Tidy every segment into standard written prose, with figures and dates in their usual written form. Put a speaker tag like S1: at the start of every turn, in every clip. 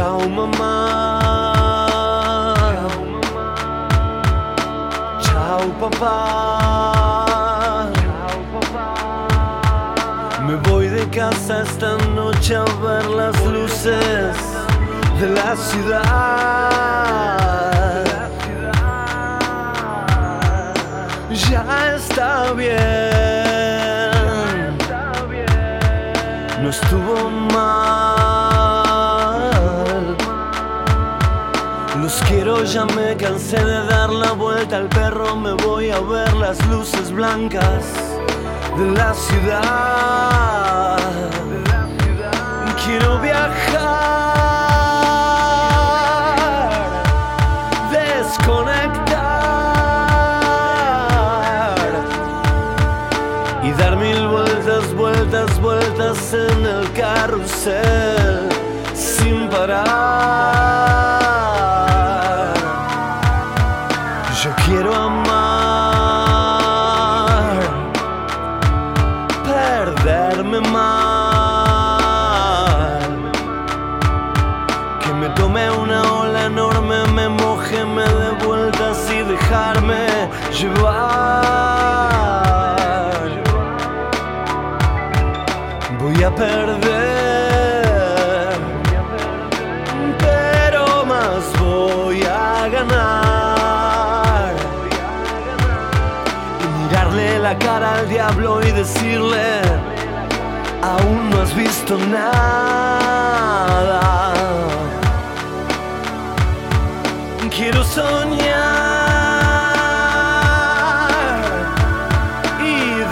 S1: Chao mamá, chao papá. Me voy de casa esta noche a ver las luces de la ciudad. Ya está bien, no estuvo mal. Los quiero, ya me cansé de dar la vuelta al perro. Me voy a ver las luces blancas de la ciudad. Quiero viajar, desconectar y dar mil vueltas, vueltas, vueltas en el carrusel sin parar. Yo quiero amar, perderme mal, que me tome una ola enorme, me moje, me dé vueltas y dejarme llevar. Voy a perder, pero más voy a ganar. Y mirarle la cara al diablo y decirle: aún no has visto nada. Quiero soñar y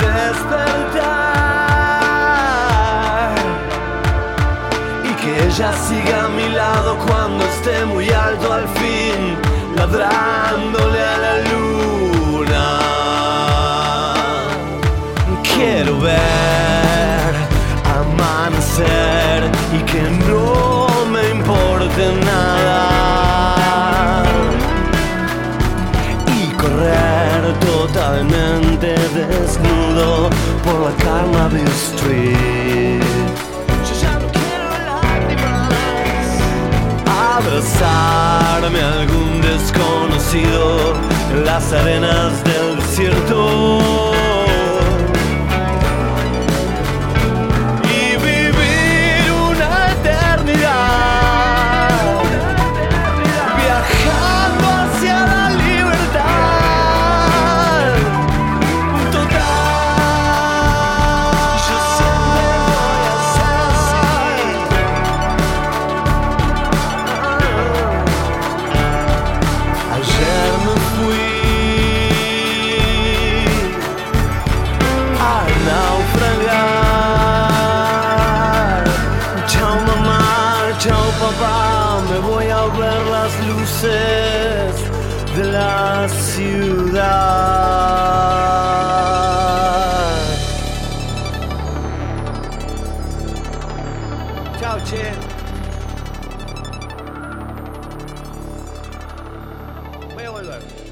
S1: despertar, y que ella siga a mi lado cuando esté muy alto al fin, ladrándole a la luna. Quiero ver amanecer y que no me importe nada, y correr totalmente desnudo por la Carnaby Street. Yo ya no quiero lágrimas, abrazarme a algún desconocido en las arenas del desierto. Me voy a ver las luces de la ciudad. Chao, che. Voy a volver.